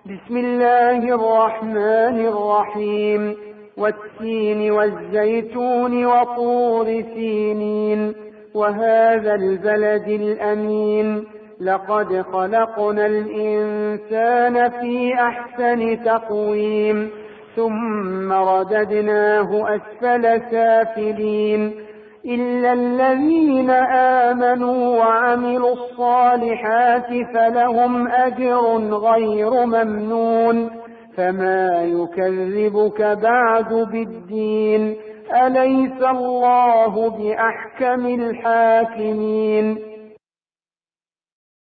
بسم الله الرحمن الرحيم. والتين والزيتون وطور سينين وهذا البلد الأمين لقد خلقنا الإنسان في أحسن تقويم ثم رددناه أسفل سافلين إلا الذين آمنوا وعملوا الصالحات فلهم أجر غير ممنون فما يكذبك بعد بالدين أليس الله بأحكم الحاكمين